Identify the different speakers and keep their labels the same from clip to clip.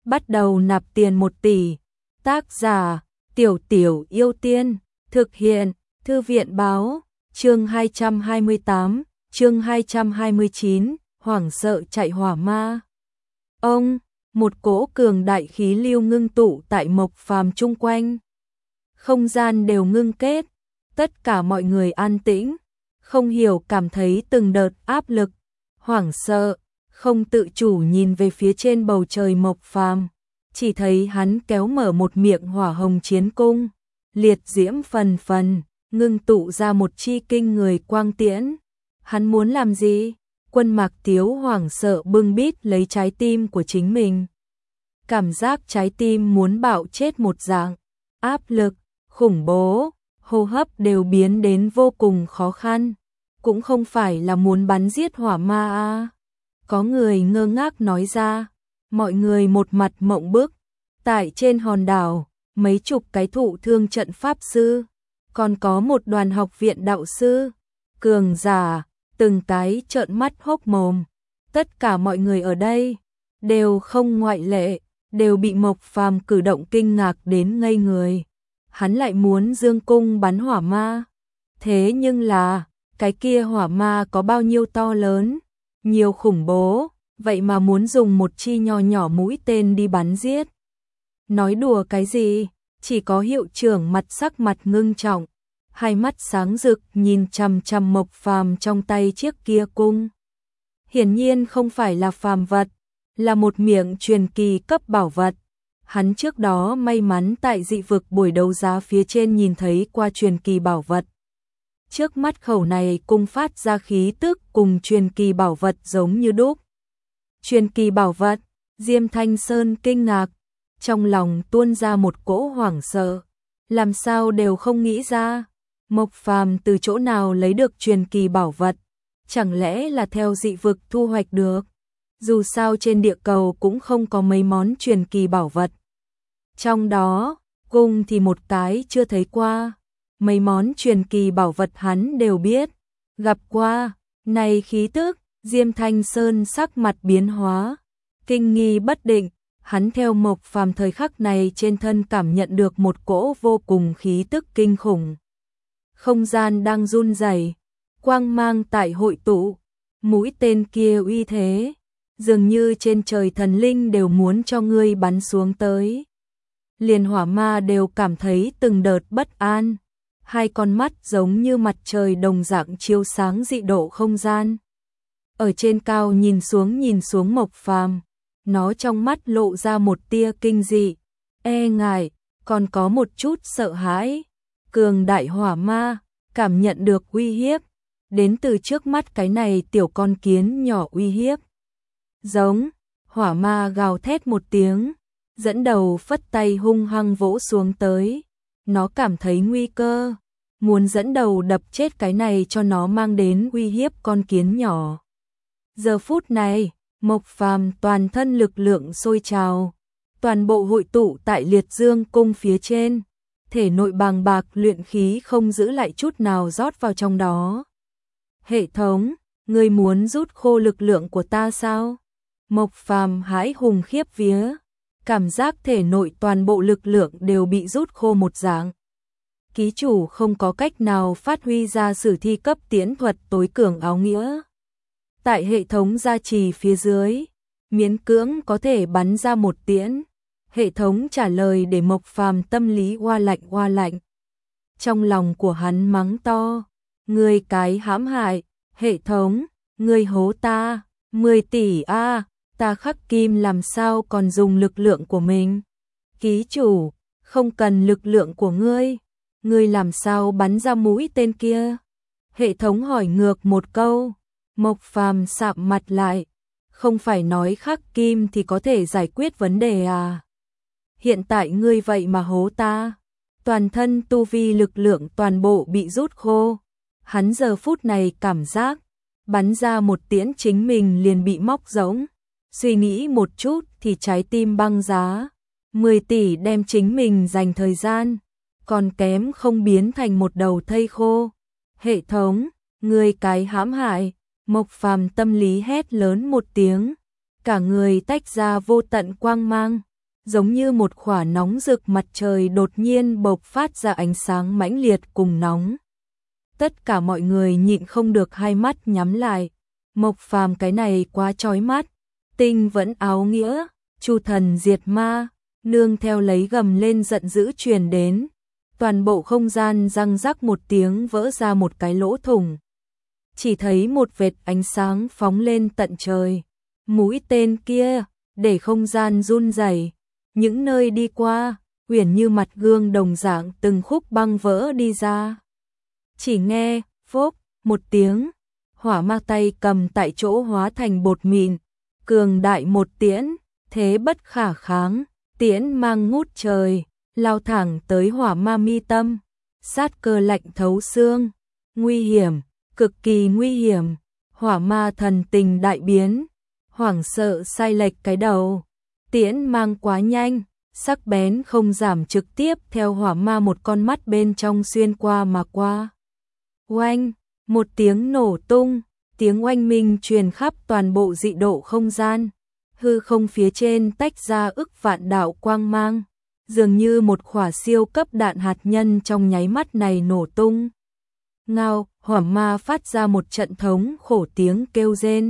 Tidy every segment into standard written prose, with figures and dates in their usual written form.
Speaker 1: bắt đầu nạp tiền 1 tỷ. Tác giả: Tiểu Tiểu Yêu Tiên. Thực hiện: Thư viện báo. Chương 228, chương 229, hoảng sợ chạy hỏa ma. Ông, một cỗ cường đại khí lưu ngưng tụ tại Mộc Phàm chung quanh. Không gian đều ngưng kết, tất cả mọi người an tĩnh, không hiểu cảm thấy từng đợt áp lực, hoảng sợ, không tự chủ nhìn về phía trên bầu trời Mộc Phàm, chỉ thấy hắn kéo mở một miệng hỏa hồng chiến cung, liệt diễm phần phần, ngưng tụ ra một chi kinh người quang tiễn. Hắn muốn làm gì? Quân Mạc Tiếu hoảng sợ bưng bít lấy trái tim của chính mình. Cảm giác trái tim muốn bạo chết một dạng, áp lực, khủng bố, hô hấp đều biến đến vô cùng khó khăn. Cũng không phải là muốn bắn giết hỏa ma à. Có người ngơ ngác nói ra, mọi người một mặt mộng bức. Tại trên hòn đảo, mấy chục cái thụ thương trận pháp sư, còn có một đoàn học viện đạo sư, cường giả, từng cái trợn mắt hốc mồm. Tất cả mọi người ở đây, đều không ngoại lệ, đều bị Mộc Phàm cử động kinh ngạc đến ngây người. Hắn lại muốn dương cung bắn hỏa ma. Thế nhưng là, cái kia hỏa ma có bao nhiêu to lớn, nhiều khủng bố, vậy mà muốn dùng một chi nho nhỏ mũi tên đi bắn giết. Nói đùa cái gì, chỉ có hiệu trưởng sắc mặt ngưng trọng, hai mắt sáng rực nhìn chằm chằm Mộc Phàm trong tay chiếc kia cung. Hiển nhiên không phải là phàm vật, là một miệng truyền kỳ cấp bảo vật. Hắn trước đó may mắn tại dị vực buổi đấu giá phía trên nhìn thấy qua truyền kỳ bảo vật. Trước mắt khẩu này cung phát ra khí tức cùng truyền kỳ bảo vật giống như đúc. Truyền kỳ bảo vật, Diêm Thanh Sơn kinh ngạc, trong lòng tuôn ra một cỗ hoảng sợ, làm sao đều không nghĩ ra, Mộc Phàm từ chỗ nào lấy được truyền kỳ bảo vật, chẳng lẽ là theo dị vực thu hoạch được, dù sao trên địa cầu cũng không có mấy món truyền kỳ bảo vật. Trong đó, cung thì một cái chưa thấy qua, mấy món truyền kỳ bảo vật hắn đều biết, gặp qua, này khí tức, Diêm Thanh Sơn sắc mặt biến hóa, kinh nghi bất định. Hắn theo Mộc Phàm thời khắc này trên thân cảm nhận được một cỗ vô cùng khí tức kinh khủng. Không gian đang run rẩy, quang mang tại hội tụ, mũi tên kia uy thế, dường như trên trời thần linh đều muốn cho ngươi bắn xuống tới. Liền hỏa ma đều cảm thấy từng đợt bất an, hai con mắt giống như mặt trời đồng dạng chiếu sáng dị độ không gian. Ở trên cao nhìn xuống Mộc Phàm, nó trong mắt lộ ra một tia kinh dị, e ngại, còn có một chút sợ hãi. Cường đại hỏa ma, cảm nhận được uy hiếp, đến từ trước mắt cái này tiểu con kiến nhỏ uy hiếp. Giống, hỏa ma gào thét một tiếng, dẫn đầu phất tay hung hăng vỗ xuống tới. Nó cảm thấy nguy cơ, muốn dẫn đầu đập chết cái này cho nó mang đến uy hiếp con kiến nhỏ. Giờ phút này, Mộc Phàm toàn thân lực lượng sôi trào, toàn bộ hội tụ tại Liệt Dương cung phía trên, thể nội bàng bạc luyện khí không giữ lại chút nào rót vào trong đó. Hệ thống, ngươi muốn rút khô lực lượng của ta sao? Mộc Phàm hãi hùng khiếp vía, cảm giác thể nội toàn bộ lực lượng đều bị rút khô một dạng. Ký chủ không có cách nào phát huy ra sử thi cấp tiễn thuật tối cường áo nghĩa. Tại hệ thống gia trì phía dưới, miễn cưỡng có thể bắn ra một tiễn. Hệ thống trả lời để Mộc Phàm tâm lý oa lạnh. Trong lòng của hắn mắng to, ngươi cái hãm hại, hệ thống, ngươi hố ta, 10 tỷ a, ta khắc kim làm sao còn dùng lực lượng của mình. Ký chủ, không cần lực lượng của ngươi làm sao bắn ra mũi tên kia? Hệ thống hỏi ngược một câu. Mộc Phàm sạm mặt lại, không phải nói khắc kim thì có thể giải quyết vấn đề à? Hiện tại ngươi vậy mà hố ta, toàn thân tu vi lực lượng toàn bộ bị rút khô. Hắn giờ phút này cảm giác, bắn ra một tiễn chính mình liền bị móc rỗng. Suy nghĩ một chút thì trái tim băng giá, 10 tỷ đem chính mình dành thời gian, còn kém không biến thành một đầu thây khô. Hệ thống, ngươi cái hãm hại. Mộc Phàm tâm lý hét lớn một tiếng, cả người tách ra vô tận quang mang, giống như một quả nóng rực mặt trời đột nhiên bộc phát ra ánh sáng mãnh liệt cùng nóng. Tất cả mọi người nhịn không được hai mắt nhắm lại. Mộc Phàm cái này quá chói mắt. Tinh vẫn áo nghĩa, Chu thần diệt ma, nương theo lấy gầm lên giận dữ truyền đến. Toàn bộ không gian răng rắc một tiếng vỡ ra một cái lỗ thủng. Chỉ thấy một vệt ánh sáng phóng lên tận trời. Mũi tên kia, để không gian run rẩy. Những nơi đi qua, uyển như mặt gương đồng dạng từng khúc băng vỡ đi ra. Chỉ nghe, phốc, một tiếng, hỏa ma tay cầm tại chỗ hóa thành bột mịn, cường đại một tiễn, thế bất khả kháng, tiễn mang ngút trời, lao thẳng tới hỏa ma mi tâm, sát cơ lạnh thấu xương, nguy hiểm, cực kỳ nguy hiểm, hỏa ma thần tình đại biến, hoảng sợ sai lệch cái đầu, tiễn mang quá nhanh, sắc bén không giảm trực tiếp theo hỏa ma một con mắt bên trong xuyên qua mà qua. Oanh, một tiếng nổ tung, tiếng oanh minh truyền khắp toàn bộ dị độ không gian, hư không phía trên tách ra ức vạn đạo quang mang, dường như một quả siêu cấp đạn hạt nhân trong nháy mắt này nổ tung. Ngao, hỏa ma phát ra một trận thống khổ tiếng kêu rên.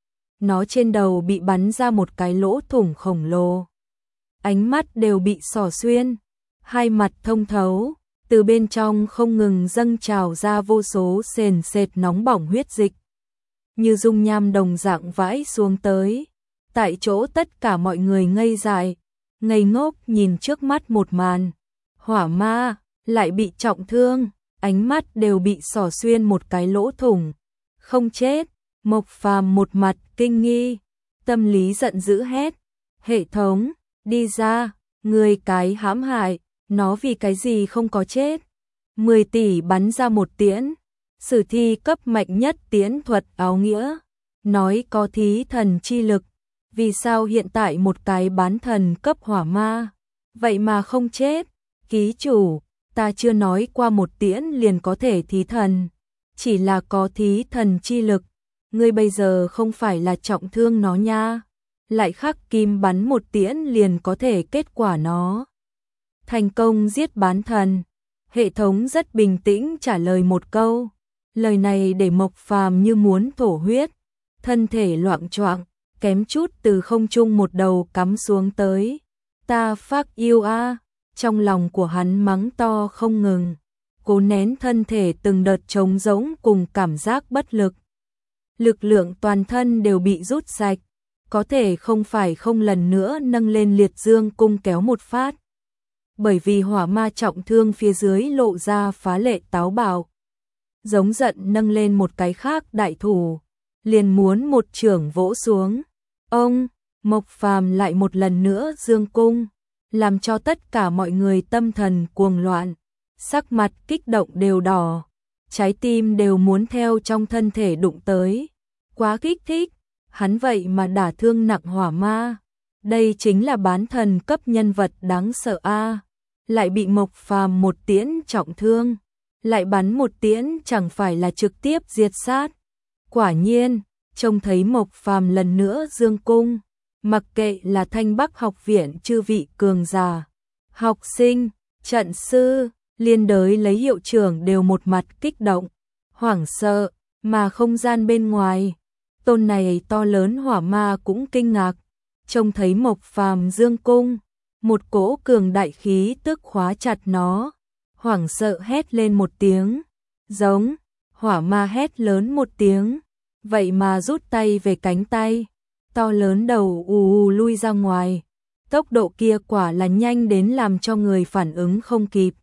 Speaker 1: Nó trên đầu bị bắn ra một cái lỗ thủng khổng lồ. Ánh mắt đều bị xỏ xuyên, hai mặt thông thấu, từ bên trong không ngừng dâng trào ra vô số sền sệt nóng bỏng huyết dịch. Như dung nham đồng dạng vãi xuống tới. Tại chỗ tất cả mọi người ngây dại, ngây ngốc nhìn trước mắt một màn. Hỏa ma lại bị trọng thương, ánh mắt đều bị xỏ xuyên một cái lỗ thủng. Không chết, Mộc Phàm một mặt kinh nghi, tâm lý giận dữ hét. Hệ thống, đi ra, người cái hãm hại, nó vì cái gì không có chết. 10 tỷ bắn ra một tiễn, sử thi cấp mạnh nhất tiễn thuật áo nghĩa. Nói có thí thần chi lực, vì sao hiện tại một cái bán thần cấp hỏa ma, vậy mà không chết. Ký chủ, ta chưa nói qua một tiễn liền có thể thí thần, chỉ là có thí thần chi lực. Ngươi bây giờ không phải là trọng thương nó nha, lại khắc kim bắn một tiễn liền có thể kết quả nó. Thành công giết bán thần. Hệ thống rất bình tĩnh trả lời một câu. Lời này để Mộc Phàm như muốn thổ huyết, thân thể loạng choạng, kém chút từ không trung một đầu cắm xuống tới. Ta fuck you a, trong lòng của hắn mắng to không ngừng, cố nén thân thể từng đợt trống rỗng cùng cảm giác bất lực. Lực lượng toàn thân đều bị rút sạch, có thể không phải không lần nữa nâng lên liệt dương cung kéo một phát. Bởi vì hỏa ma trọng thương phía dưới lộ ra phá lệ táo bạo. Giống giận nâng lên một cái khác đại thủ, liền muốn một chưởng vỗ xuống. Ông, Mộc Phàm lại một lần nữa dương cung, làm cho tất cả mọi người tâm thần cuồng loạn, sắc mặt kích động đều đỏ, trái tim đều muốn theo trong thân thể đụng tới. Quá kích thích, hắn vậy mà đả thương nặng hỏa ma. Đây chính là bán thần cấp nhân vật đáng sợ a, lại bị Mộc Phàm một tiễn trọng thương, lại bắn một tiễn chẳng phải là trực tiếp diệt sát. Quả nhiên, trông thấy Mộc Phàm lần nữa dương cung, mặc kệ là Thanh Bắc học viện chư vị cường giả, học sinh, trận sư, liên đới lấy hiệu trưởng đều một mặt kích động, hoảng sợ, mà không gian bên ngoài, tôn này to lớn hỏa ma cũng kinh ngạc, trông thấy Mộc Phàm dương cung, một cỗ cường đại khí tức khóa chặt nó, hoảng sợ hét lên một tiếng, giống, hỏa ma hét lớn một tiếng, vậy mà rút tay về cánh tay, to lớn đầu ù lui ra ngoài, tốc độ kia quả là nhanh đến làm cho người phản ứng không kịp.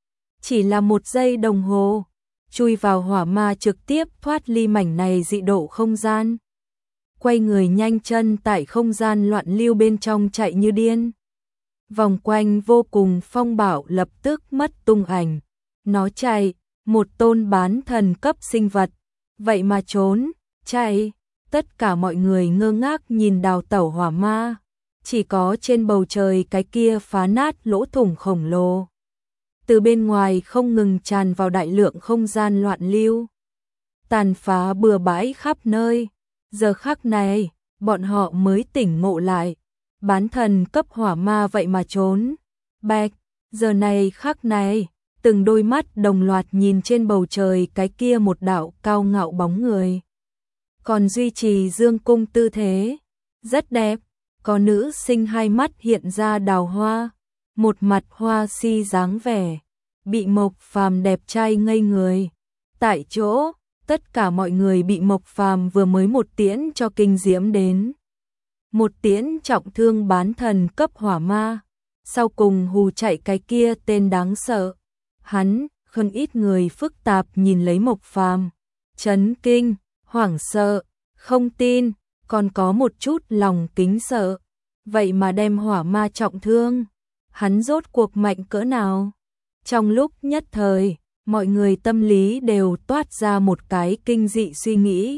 Speaker 1: Chỉ là 1 giây đồng hồ, chui vào hỏa ma trực tiếp thoát ly mảnh này dị độ không gian. Quay người nhanh chân tại không gian loạn lưu bên trong chạy như điên. Vòng quanh vô cùng phong bạo lập tức mất tung ảnh. Nó chạy, một tôn bán thần cấp sinh vật, vậy mà trốn, chạy. Tất cả mọi người ngơ ngác nhìn đào tẩu hỏa ma, chỉ có trên bầu trời cái kia phá nát lỗ thủng khổng lồ. Từ bên ngoài không ngừng tràn vào đại lượng không gian loạn lưu, tàn phá bừa bãi khắp nơi. Giờ khắc này, bọn họ mới tỉnh ngộ lại, bán thần cấp hỏa ma vậy mà trốn. Bạch, giờ này khắc này, từng đôi mắt đồng loạt nhìn trên bầu trời cái kia một đạo cao ngạo bóng người. Còn duy trì dương cung tư thế, rất đẹp, có nữ sinh hai mắt hiện ra đào hoa, một mặt hoa si dáng vẻ, bị Mộc Phàm đẹp trai ngây người. Tại chỗ, tất cả mọi người bị Mộc Phàm vừa mới một tiễn cho kinh diễm đến. Một tiễn trọng thương bán thần cấp hỏa ma, sau cùng hù chạy cái kia tên đáng sợ. Hắn, không ít người phức tạp nhìn lấy Mộc Phàm, chấn kinh, hoảng sợ, không tin, còn có một chút lòng kính sợ. Vậy mà đem hỏa ma trọng thương, hắn rốt cuộc mạnh cỡ nào? Trong lúc nhất thời, mọi người tâm lý đều toát ra một cái kinh dị suy nghĩ.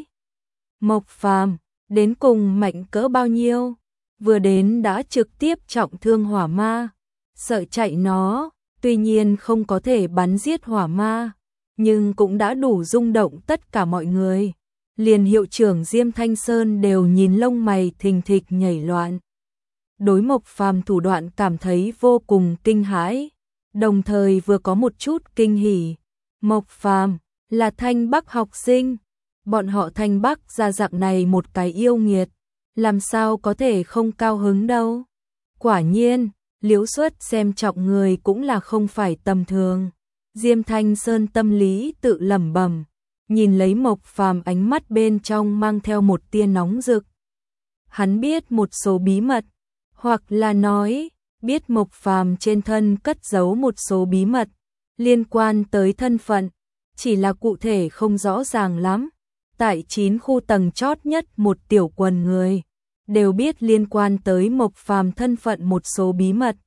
Speaker 1: Mộc Phàm đến cùng mạnh cỡ bao nhiêu? Vừa đến đã trực tiếp trọng thương hỏa ma, sợ chạy nó, tuy nhiên không có thể bắn giết hỏa ma, nhưng cũng đã đủ rung động tất cả mọi người. Liền hiệu trưởng Diêm Thanh Sơn đều nhìn lông mày thình thịch nhảy loạn. Đối Mộc Phàm thủ đoạn cảm thấy vô cùng kinh hãi, đồng thời vừa có một chút kinh hỉ. Mộc Phàm là Thanh Bắc học sinh, bọn họ Thanh Bắc ra dạng này một cái yêu nghiệt, làm sao có thể không cao hứng đâu. Quả nhiên, Liễu Xuất xem trọng người cũng là không phải tầm thường. Diêm Thanh Sơn tâm lý tự lẩm bẩm, nhìn lấy Mộc Phàm ánh mắt bên trong mang theo một tia nóng rực. Hắn biết một số bí mật, hoặc là nói, biết Mộc Phàm trên thân cất giấu một số bí mật liên quan tới thân phận, chỉ là cụ thể không rõ ràng lắm. Tại 9 khu tầng chót nhất một tiểu quần người đều biết liên quan tới Mộc Phàm thân phận một số bí mật.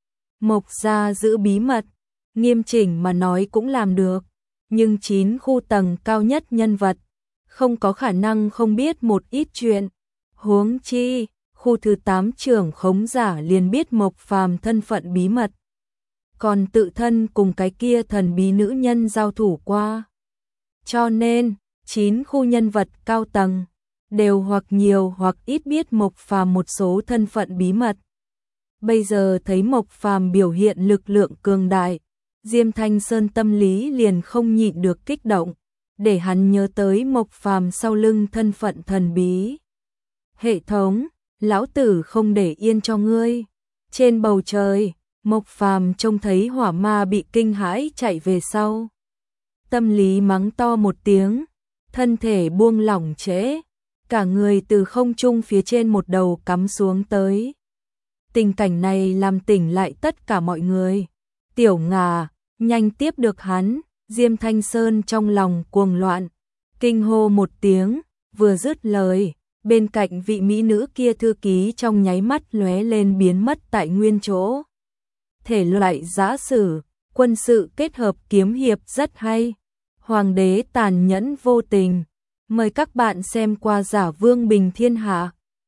Speaker 1: Mộc gia giữ bí mật, nghiêm chỉnh mà nói cũng làm được, nhưng 9 khu tầng cao nhất nhân vật không có khả năng không biết một ít chuyện. Huống chi, khu thứ 8 trưởng khống giả liền biết Mộc Phàm thân phận bí mật, còn tự thân cùng cái kia thần bí nữ nhân giao thủ qua. Cho nên, 9 khu nhân vật cao tầng đều hoặc nhiều hoặc ít biết Mộc Phàm một số thân phận bí mật. Bây giờ thấy Mộc Phàm biểu hiện lực lượng cường đại, Diêm Thanh Sơn tâm lý liền không nhịn được kích động, để hắn nhớ tới Mộc Phàm sau lưng thân phận thần bí. Hệ thống, lão tử không để yên cho ngươi. Trên bầu trời, Mộc Phàm trông thấy hỏa ma bị kinh hãi chạy về sau. Tâm lý mắng to một tiếng, thân thể buông lỏng trễ, cả người từ không trung phía trên một đầu cắm xuống tới. Tình cảnh này làm tỉnh lại tất cả mọi người. Tiểu Ngà, nhanh tiếp được hắn. Diêm Thanh Sơn trong lòng cuồng loạn, kinh hô một tiếng, vừa dứt lời, bên cạnh vị mỹ nữ kia thư ký trong nháy mắt lóe lên biến mất tại nguyên chỗ. Thể loại giã sử, quân sự kết hợp kiếm hiệp rất hay. Hoàng đế tàn nhẫn vô tình. Mời các bạn xem qua Giả Vương Bình Thiên Hạ.